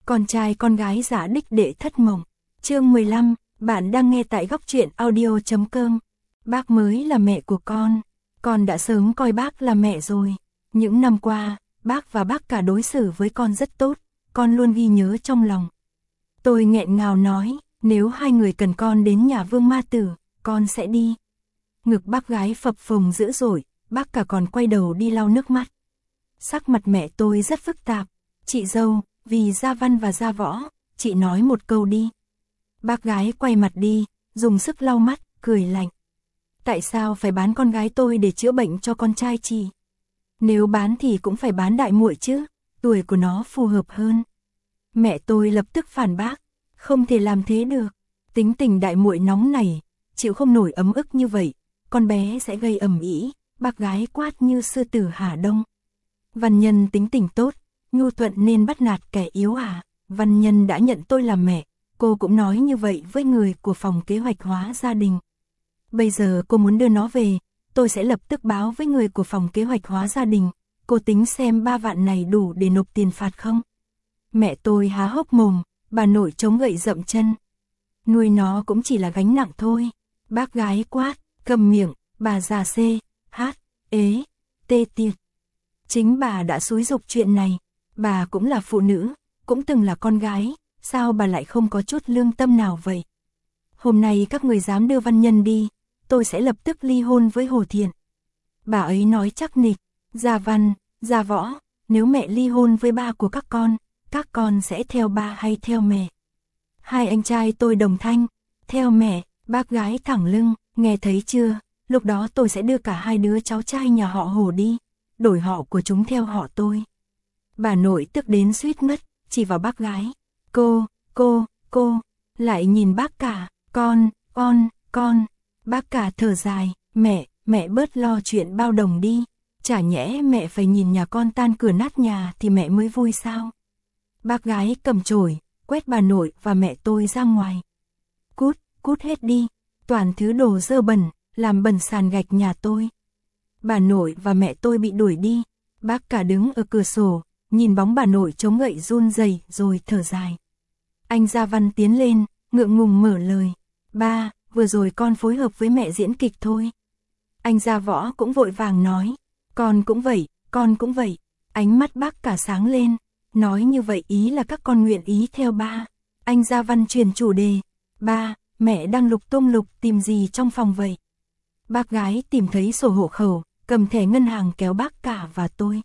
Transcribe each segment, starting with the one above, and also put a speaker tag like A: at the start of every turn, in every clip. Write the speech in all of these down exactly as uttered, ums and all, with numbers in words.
A: Con trai con gái giả đích đệ thất mộng. Chương mười lăm, bạn đang nghe tại góc truyện audio chấm com. Bác mới là mẹ của con. Con đã sớm coi bác là mẹ rồi. Những năm qua, bác và bác cả đối xử với con rất tốt, con luôn ghi nhớ trong lòng. Tôi nghẹn ngào nói, nếu hai người cần con đến nhà Vương Ma Tử, con sẽ đi. Ngực bác gái phập phồng dữ dội, bác cả còn quay đầu đi lau nước mắt. Sắc mặt mẹ tôi rất phức tạp. Chị dâu, vì Gia Văn và Gia Võ, chị nói một câu đi. Bác gái quay mặt đi, dùng sức lau mắt, cười lạnh. Tại sao phải bán con gái tôi để chữa bệnh cho con trai chị? Nếu bán thì cũng phải bán đại muội chứ, tuổi của nó phù hợp hơn. Mẹ tôi lập tức phản bác, không thể làm thế được. Tính tình đại muội nóng này, chịu không nổi ấm ức như vậy, con bé sẽ gây ầm ĩ. Bác gái quát như sư tử Hà Đông. Văn Nhân tính tình tốt, nhu thuận nên bắt nạt kẻ yếu à? Văn Nhân đã nhận tôi làm mẹ, cô cũng nói như vậy với người của phòng kế hoạch hóa gia đình. Bây giờ cô muốn đưa nó về, tôi sẽ lập tức báo với người của phòng kế hoạch hóa gia đình. Cô tính xem ba vạn này đủ để nộp tiền phạt không? Mẹ tôi há hốc mồm, bà nội chống gậy dậm chân. Nuôi nó cũng chỉ là gánh nặng thôi. Bác gái quát, cầm miệng, bà già xê, hát, ế, tê tiệt. Chính bà đã xúi giục chuyện này, bà cũng là phụ nữ, cũng từng là con gái, sao bà lại không có chút lương tâm nào vậy? Hôm nay các người dám đưa Văn Nhân đi, tôi sẽ lập tức ly hôn với Hồ Thiện. Bà ấy nói chắc nịch, Gia Văn, Gia Võ, nếu mẹ ly hôn với ba của các con, các con sẽ theo ba hay theo mẹ? Hai anh trai tôi đồng thanh, theo mẹ. Bác gái thẳng lưng, nghe thấy chưa, lúc đó tôi sẽ đưa cả hai đứa cháu trai nhà họ Hồ đi, đổi họ của chúng theo họ tôi. Bà nội tức đến suýt ngất, chỉ vào bác gái. Cô, cô, cô, lại nhìn bác cả, con, con, con. Bác cả thở dài, mẹ, mẹ bớt lo chuyện bao đồng đi. Chả nhẽ mẹ phải nhìn nhà con tan cửa nát nhà thì mẹ mới vui sao? Bác gái cầm chổi, quét bà nội và mẹ tôi ra ngoài. Cút, cút hết đi, toàn thứ đồ dơ bẩn, làm bẩn sàn gạch nhà tôi. Bà nội và mẹ tôi bị đuổi đi, bác cả đứng ở cửa sổ, nhìn bóng bà nội chống gậy run rẩy rồi thở dài. Anh Gia Văn tiến lên, ngượng ngùng mở lời. Ba, vừa rồi con phối hợp với mẹ diễn kịch thôi. Anh Gia Võ cũng vội vàng nói. Con cũng vậy, con cũng vậy. Ánh mắt bác cả sáng lên. Nói như vậy ý là các con nguyện ý theo ba. Anh Gia Văn chuyển chủ đề. Ba, mẹ đang lục tung lục tìm gì trong phòng vậy? Bác gái tìm thấy sổ hộ khẩu, cầm thẻ ngân hàng kéo bác cả và tôi.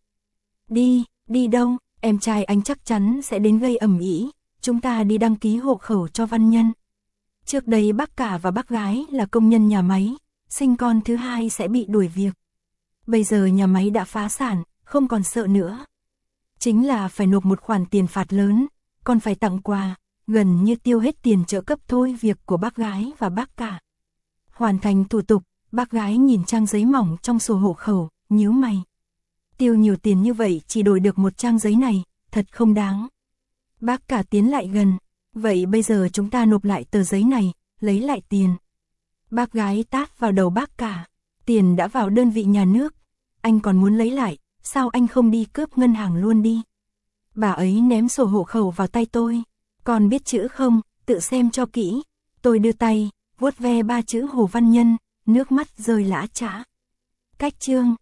A: Đi, đi đâu? Em trai anh chắc chắn sẽ đến gây ầm ĩ. Chúng ta đi đăng ký hộ khẩu cho Văn Nhân. Trước đây bác cả và bác gái là công nhân nhà máy, sinh con thứ hai sẽ bị đuổi việc. Bây giờ nhà máy đã phá sản, không còn sợ nữa. Chính là phải nộp một khoản tiền phạt lớn, còn phải tặng quà, gần như tiêu hết tiền trợ cấp thôi việc của bác gái và bác cả. Hoàn thành thủ tục, bác gái nhìn trang giấy mỏng trong sổ hộ khẩu, nhíu mày. Tiêu nhiều tiền như vậy chỉ đổi được một trang giấy này, thật không đáng. Bác cả tiến lại gần, vậy bây giờ chúng ta nộp lại tờ giấy này, lấy lại tiền. Bác gái tát vào đầu bác cả, tiền đã vào đơn vị nhà nước, anh còn muốn lấy lại, sao anh không đi cướp ngân hàng luôn đi? Bà ấy ném sổ hộ khẩu vào tay tôi, con biết chữ không, tự xem cho kỹ. Tôi đưa tay, vuốt ve ba chữ Hồ Văn Nhân, nước mắt rơi lã chã. Cách chương.